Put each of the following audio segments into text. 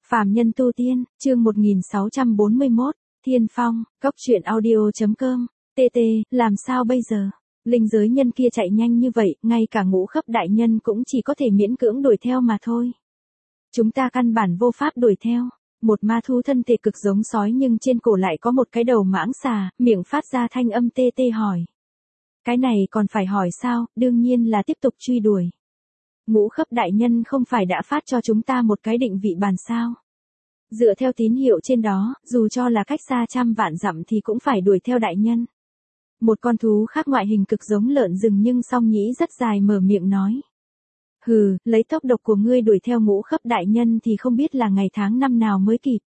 Phàm nhân tu tiên, chương 1641, Thiên Phong, Cốc truyện audio.com, TT, làm sao bây giờ? Linh giới nhân kia chạy nhanh như vậy, ngay cả ngũ khắp đại nhân cũng chỉ có thể miễn cưỡng đuổi theo mà thôi. Chúng ta căn bản vô pháp đuổi theo. Một ma thú thân thể cực giống sói nhưng trên cổ lại có một cái đầu mãng xà, miệng phát ra thanh âm tê tê hỏi. Cái này còn phải hỏi sao, đương nhiên là tiếp tục truy đuổi. Ngũ khắp đại nhân không phải đã phát cho chúng ta một cái định vị bàn sao. Dựa theo tín hiệu trên đó, dù cho là cách xa trăm vạn dặm thì cũng phải đuổi theo đại nhân. Một con thú khác ngoại hình cực giống lợn rừng nhưng song nhĩ rất dài mở miệng nói. Hừ, lấy tốc độ của ngươi đuổi theo ngũ khắp đại nhân thì không biết là ngày tháng năm nào mới kịp.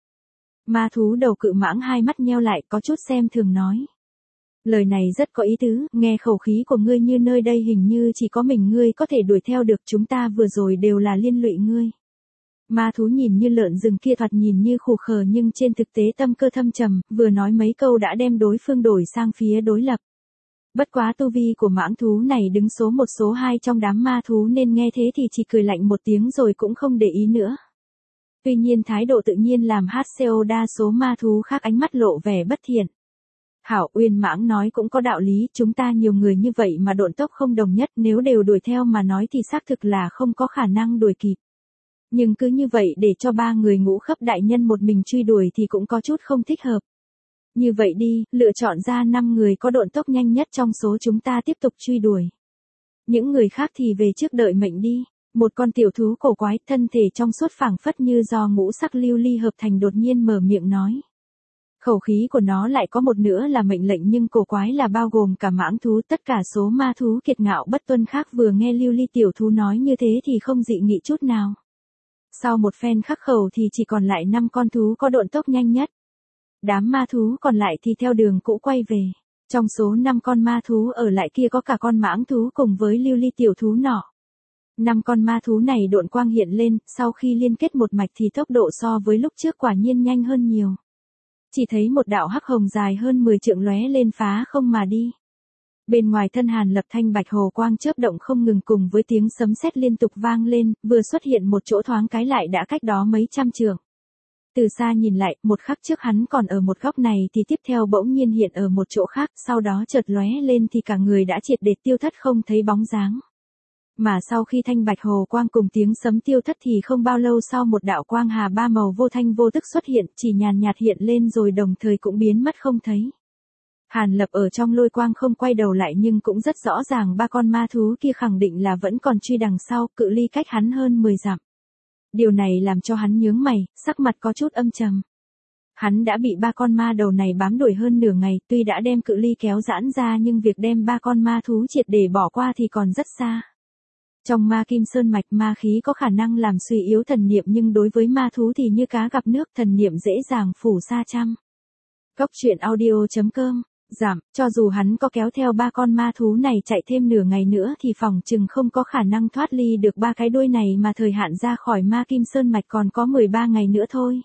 Ma thú đầu cự mãng hai mắt nheo lại có chút xem thường nói. Lời này rất có ý tứ, nghe khẩu khí của ngươi như nơi đây hình như chỉ có mình ngươi có thể đuổi theo được, chúng ta vừa rồi đều là liên lụy ngươi. Ma thú nhìn như lợn rừng kia thoạt nhìn như khù khờ nhưng trên thực tế tâm cơ thâm trầm, vừa nói mấy câu đã đem đối phương đổi sang phía đối lập. Bất quá tu vi của mãng thú này đứng số 1 số 2 trong đám ma thú nên nghe thế thì chỉ cười lạnh một tiếng rồi cũng không để ý nữa. Tuy nhiên thái độ tự nhiên làm HCO đa số ma thú khác ánh mắt lộ vẻ bất thiện. Hảo Uyên mãng nói cũng có đạo lý, chúng ta nhiều người như vậy mà độn tốc không đồng nhất, nếu đều đuổi theo mà nói thì xác thực là không có khả năng đuổi kịp. Nhưng cứ như vậy để cho ba người ngũ khắp đại nhân một mình truy đuổi thì cũng có chút không thích hợp. Như vậy đi, lựa chọn ra 5 người có độn tốc nhanh nhất trong số chúng ta tiếp tục truy đuổi. Những người khác thì về trước đợi mệnh đi. Một con tiểu thú cổ quái thân thể trong suốt phảng phất như do ngũ sắc lưu ly hợp thành đột nhiên mở miệng nói. Khẩu khí của nó lại có một nửa là mệnh lệnh nhưng cổ quái là bao gồm cả mãng thú, tất cả số ma thú kiệt ngạo bất tuân khác vừa nghe lưu ly tiểu thú nói như thế thì không dị nghị chút nào. Sau một phen khắc khẩu thì chỉ còn lại 5 con thú có độn tốc nhanh nhất. Đám ma thú còn lại thì theo đường cũ quay về. Trong số 5 con ma thú ở lại kia có cả con mãng thú cùng với lưu ly tiểu thú nọ. 5 con ma thú này độn quang hiện lên, sau khi liên kết một mạch thì tốc độ so với lúc trước quả nhiên nhanh hơn nhiều. Chỉ thấy một đạo hắc hồng dài hơn 10 trượng lóe lên phá không mà đi. Bên ngoài thân Hàn Lập thanh bạch hồ quang chớp động không ngừng cùng với tiếng sấm sét liên tục vang lên, vừa xuất hiện một chỗ thoáng cái lại đã cách đó mấy trăm trượng. Từ xa nhìn lại, một khắc trước hắn còn ở một góc này thì tiếp theo bỗng nhiên hiện ở một chỗ khác, sau đó chợt lóe lên thì cả người đã triệt để tiêu thất không thấy bóng dáng. Mà sau khi thanh bạch hồ quang cùng tiếng sấm tiêu thất thì không bao lâu sau một đạo quang hà ba màu vô thanh vô tức xuất hiện, chỉ nhàn nhạt hiện lên rồi đồng thời cũng biến mất không thấy. Hàn Lập ở trong lôi quang không quay đầu lại nhưng cũng rất rõ ràng ba con ma thú kia khẳng định là vẫn còn truy đằng sau, cự ly cách hắn hơn 10 dặm. Điều này làm cho hắn nhướng mày, sắc mặt có chút âm trầm. Hắn đã bị ba con ma đầu này bám đuổi hơn nửa ngày, tuy đã đem cự ly kéo giãn ra nhưng việc đem ba con ma thú triệt để bỏ qua thì còn rất xa. Trong ma kim sơn mạch ma khí có khả năng làm suy yếu thần niệm nhưng đối với ma thú thì như cá gặp nước, thần niệm dễ dàng phủ xa trăm. Cốc truyện audio.com, giảm, cho dù hắn có kéo theo ba con ma thú này chạy thêm nửa ngày nữa thì phòng chừng không có khả năng thoát ly được ba cái đuôi này mà thời hạn ra khỏi ma kim sơn mạch còn có 13 ngày nữa thôi.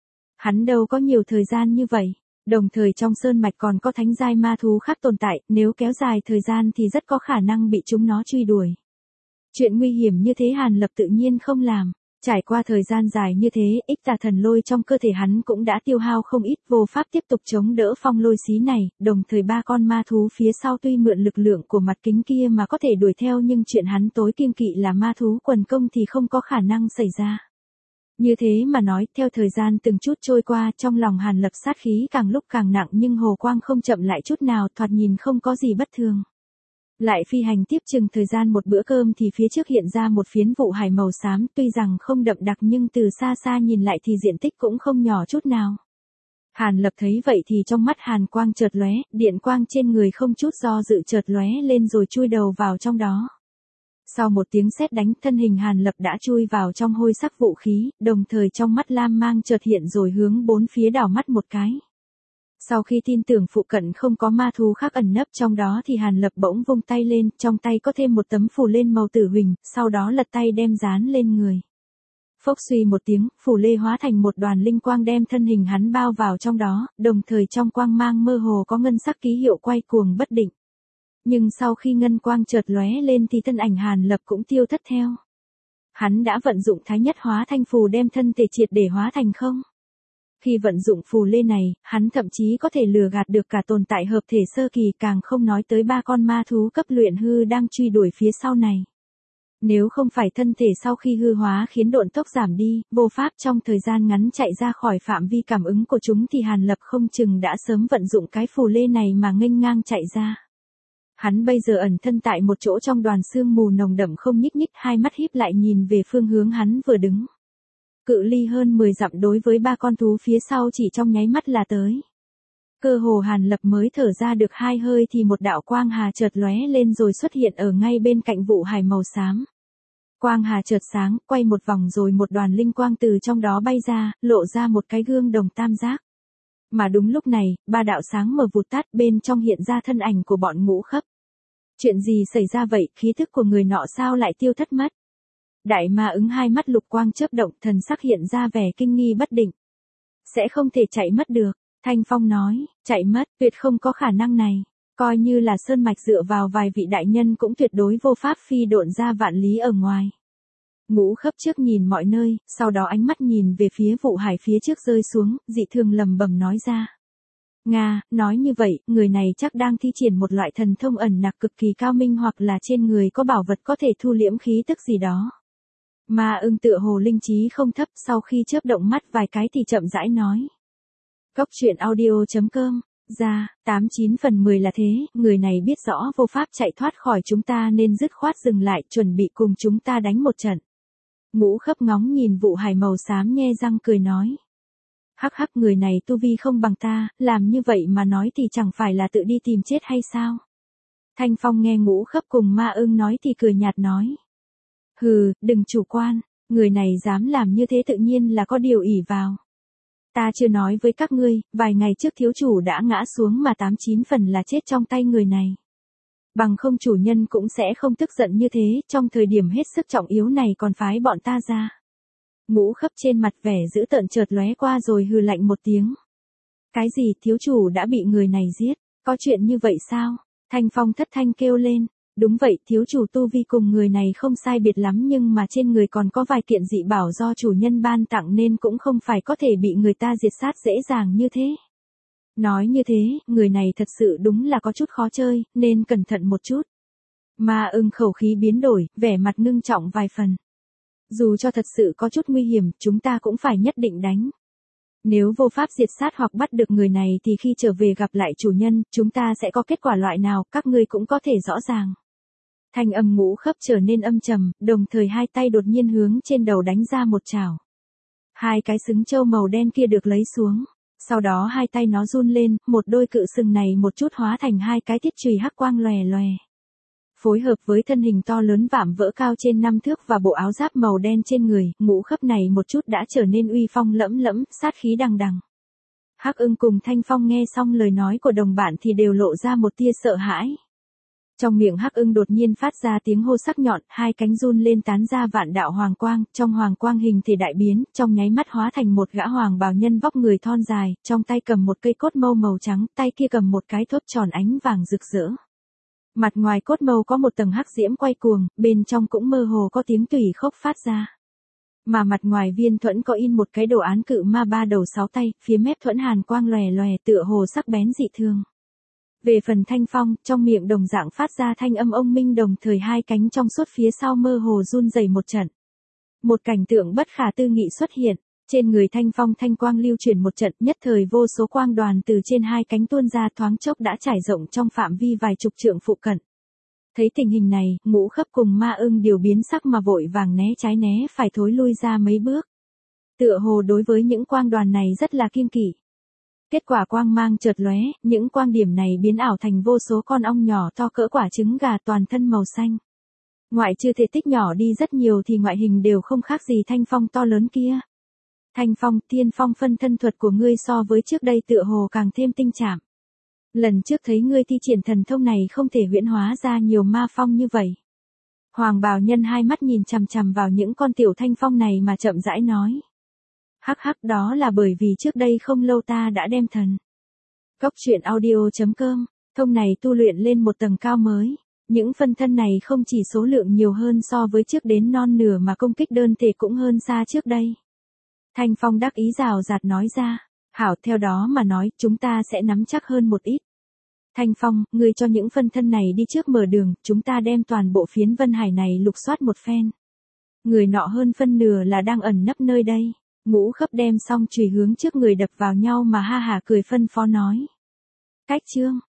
Hắn đâu có nhiều thời gian như vậy, đồng thời trong sơn mạch còn có thánh giai ma thú khác tồn tại, nếu kéo dài thời gian thì rất có khả năng bị chúng nó truy đuổi. Chuyện nguy hiểm như thế Hàn Lập tự nhiên không làm. Trải qua thời gian dài như thế, ích tà thần lôi trong cơ thể hắn cũng đã tiêu hao không ít, vô pháp tiếp tục chống đỡ phong lôi xí này, đồng thời ba con ma thú phía sau tuy mượn lực lượng của mặt kính kia mà có thể đuổi theo nhưng chuyện hắn tối kiêng kỵ là ma thú quần công thì không có khả năng xảy ra. Như thế mà nói, theo thời gian từng chút trôi qua, trong lòng Hàn Lập sát khí càng lúc càng nặng nhưng hồ quang không chậm lại chút nào, thoạt nhìn không có gì bất thường. Lại phi hành tiếp chừng thời gian một bữa cơm thì phía trước hiện ra một phiến vụ hải màu xám, tuy rằng không đậm đặc nhưng từ xa xa nhìn lại thì diện tích cũng không nhỏ chút nào. Hàn Lập thấy vậy thì trong mắt hàn quang chợt lóe, điện quang trên người không chút do dự chợt lóe lên rồi chui đầu vào trong đó. Sau một tiếng sét đánh, thân hình Hàn Lập đã chui vào trong hôi sắc vũ khí, đồng thời trong mắt lam mang chợt hiện rồi hướng bốn phía đảo mắt một cái. Sau khi tin tưởng phụ cận không có ma thú khác ẩn nấp trong đó thì Hàn Lập bỗng vung tay lên, trong tay có thêm một tấm phù lên màu tử huỳnh, sau đó lật tay đem dán lên người. Phốc suy một tiếng, phù lê hóa thành một đoàn linh quang đem thân hình hắn bao vào trong đó, đồng thời trong quang mang mơ hồ có ngân sắc ký hiệu quay cuồng bất định. Nhưng sau khi ngân quang chợt lóe lên thì thân ảnh Hàn Lập cũng tiêu thất theo. Hắn đã vận dụng thái nhất hóa thanh phù đem thân thể triệt để hóa thành không. Khi vận dụng phù lê này, hắn thậm chí có thể lừa gạt được cả tồn tại hợp thể sơ kỳ, càng không nói tới 3 con ma thú cấp luyện hư đang truy đuổi phía sau này. Nếu không phải thân thể sau khi hư hóa khiến độn tốc giảm đi, vô pháp trong thời gian ngắn chạy ra khỏi phạm vi cảm ứng của chúng thì Hàn Lập không chừng đã sớm vận dụng cái phù lê này mà nghênh ngang chạy ra. Hắn bây giờ ẩn thân tại một chỗ trong đoàn sương mù nồng đậm không nhích nhích, hai mắt híp lại nhìn về phương hướng hắn vừa đứng. Cự ly hơn 10 dặm đối với 3 con thú phía sau chỉ trong nháy mắt là tới. Cơ hồ Hàn Lập mới thở ra được 2 hơi thì một đạo quang hà chợt lóe lên rồi xuất hiện ở ngay bên cạnh vụ hải màu xám. Quang hà chợt sáng, quay một vòng rồi một đoàn linh quang từ trong đó bay ra, lộ ra một cái gương đồng tam giác. Mà đúng lúc này, 3 đạo sáng mờ vụt tắt, bên trong hiện ra thân ảnh của bọn Ngũ Khấp. Chuyện gì xảy ra vậy, khí thức của người nọ sao lại tiêu thất mất? Đại ma ứng hai mắt lục quang chớp động, thần sắc hiện ra vẻ kinh nghi bất định. Sẽ không thể chạy mất được, Thanh Phong nói, chạy mất, tuyệt không có khả năng này. Coi như là Sơn Mạch dựa vào vài vị đại nhân cũng tuyệt đối vô pháp phi độn ra vạn lý ở ngoài. Ngũ Khấp trước nhìn mọi nơi, sau đó ánh mắt nhìn về phía vụ hải phía trước rơi xuống, dị thường lầm bầm nói ra. Nga, nói như vậy, người này chắc đang thi triển một loại thần thông ẩn nặc cực kỳ cao minh hoặc là trên người có bảo vật có thể thu liễm khí tức gì đó. Ma ưng tựa hồ linh trí không thấp, sau khi chớp động mắt vài cái thì chậm rãi nói. Cốc truyện audio.com, ra, 89 phần 10 là thế, người này biết rõ vô pháp chạy thoát khỏi chúng ta nên dứt khoát dừng lại, chuẩn bị cùng chúng ta đánh một trận. Ngũ Khấp ngóng nhìn vụ hải màu xám nhe răng cười nói. Hắc hắc, người này tu vi không bằng ta, làm như vậy mà nói thì chẳng phải là tự đi tìm chết hay sao? Thanh Phong nghe Ngũ Khấp cùng ma ưng nói thì cười nhạt nói. Hừ, đừng chủ quan, người này dám làm như thế tự nhiên là có điều ỷ vào. Ta chưa nói với các ngươi, vài ngày trước thiếu chủ đã ngã xuống mà 89 phần là chết trong tay người này. Bằng không chủ nhân cũng sẽ không tức giận như thế, trong thời điểm hết sức trọng yếu này còn phái bọn ta ra. Ngũ Khấp trên mặt vẻ dữ tợn chợt lóe qua rồi hừ lạnh một tiếng. Cái gì, thiếu chủ đã bị người này giết, có chuyện như vậy sao? Thanh Phong thất thanh kêu lên. Đúng vậy, thiếu chủ tu vi cùng người này không sai biệt lắm nhưng mà trên người còn có vài kiện dị bảo do chủ nhân ban tặng nên cũng không phải có thể bị người ta diệt sát dễ dàng như thế. Nói như thế, người này thật sự đúng là có chút khó chơi, nên cẩn thận một chút. Ma ưng khẩu khí biến đổi, vẻ mặt ngưng trọng vài phần. Dù cho thật sự có chút nguy hiểm, chúng ta cũng phải nhất định đánh. Nếu vô pháp diệt sát hoặc bắt được người này thì khi trở về gặp lại chủ nhân, chúng ta sẽ có kết quả loại nào, các ngươi cũng có thể rõ ràng. Thanh âm Ngũ Khấp trở nên âm trầm, đồng thời hai tay đột nhiên hướng trên đầu đánh ra một chảo. Hai cái xứng châu màu đen kia được lấy xuống. Sau đó hai tay nó run lên, một đôi cự sừng này một chút hóa thành hai cái thiết chùy hắc quang lòe lòe. Phối hợp với thân hình to lớn vạm vỡ cao trên 5 thước và bộ áo giáp màu đen trên người, Ngũ Khấp này một chút đã trở nên uy phong lẫm lẫm, sát khí đằng đằng. Hắc Ưng cùng Thanh Phong nghe xong lời nói của đồng bạn thì đều lộ ra một tia sợ hãi. Trong miệng Hắc Ưng đột nhiên phát ra tiếng hô sắc nhọn, hai cánh run lên tán ra vạn đạo hoàng quang, trong hoàng quang hình thể đại biến, trong nháy mắt hóa thành một gã hoàng bào nhân vóc người thon dài, trong tay cầm một cây cốt mâu màu trắng, tay kia cầm một cái thớt tròn ánh vàng rực rỡ. Mặt ngoài cốt mâu có một tầng hắc diễm quay cuồng, bên trong cũng mơ hồ có tiếng tủy khốc phát ra. Mà mặt ngoài viên thuẫn có in một cái đồ án cự ma 3 đầu 6 tay, phía mép thuẫn hàn quang lòe lòe tựa hồ sắc bén dị thường. Về phần Thanh Phong, trong miệng đồng dạng phát ra thanh âm ông minh đồng thời hai cánh trong suốt phía sau mơ hồ run rẩy một trận. Một cảnh tượng bất khả tư nghị xuất hiện, trên người Thanh Phong thanh quang lưu chuyển một trận, nhất thời vô số quang đoàn từ trên hai cánh tuôn ra thoáng chốc đã trải rộng trong phạm vi vài chục trượng phụ cận. Thấy tình hình này, Ngũ Khấp cùng Ma Ưng đều biến sắc mà vội vàng né trái né phải thối lui ra mấy bước. Tựa hồ đối với những quang đoàn này rất là kiêng kỵ. Kết quả quang mang chợt lóe, những quang điểm này biến ảo thành vô số con ong nhỏ to cỡ quả trứng gà toàn thân màu xanh. Ngoại trừ thể tích nhỏ đi rất nhiều thì ngoại hình đều không khác gì Thanh Phong to lớn kia. Thanh Phong, Thiên Phong phân thân thuật của ngươi so với trước đây tựa hồ càng thêm tinh chạm. Lần trước thấy ngươi thi triển thần thông này không thể huyễn hóa ra nhiều ma phong như vậy. Hoàng bào nhân hai mắt nhìn chằm chằm vào những con tiểu thanh phong này mà chậm rãi nói. Hắc hắc, đó là bởi vì trước đây không lâu ta đã đem thần. Cốc truyện audio.com, thông này tu luyện lên một tầng cao mới. Những phân thân này không chỉ số lượng nhiều hơn so với trước đến non nửa mà công kích đơn thể cũng hơn xa trước đây. Thanh Phong đắc ý rào rạt nói ra. Hảo, theo đó mà nói, chúng ta sẽ nắm chắc hơn một ít. Thanh Phong, ngươi cho những phân thân này đi trước mở đường, chúng ta đem toàn bộ phiến Vân Hải này lục soát một phen. Người nọ hơn phân nửa là đang ẩn nấp nơi đây. Ngũ Khấp đem xong chùy hướng trước người đập vào nhau mà ha hả cười phân phó nói. Cách chương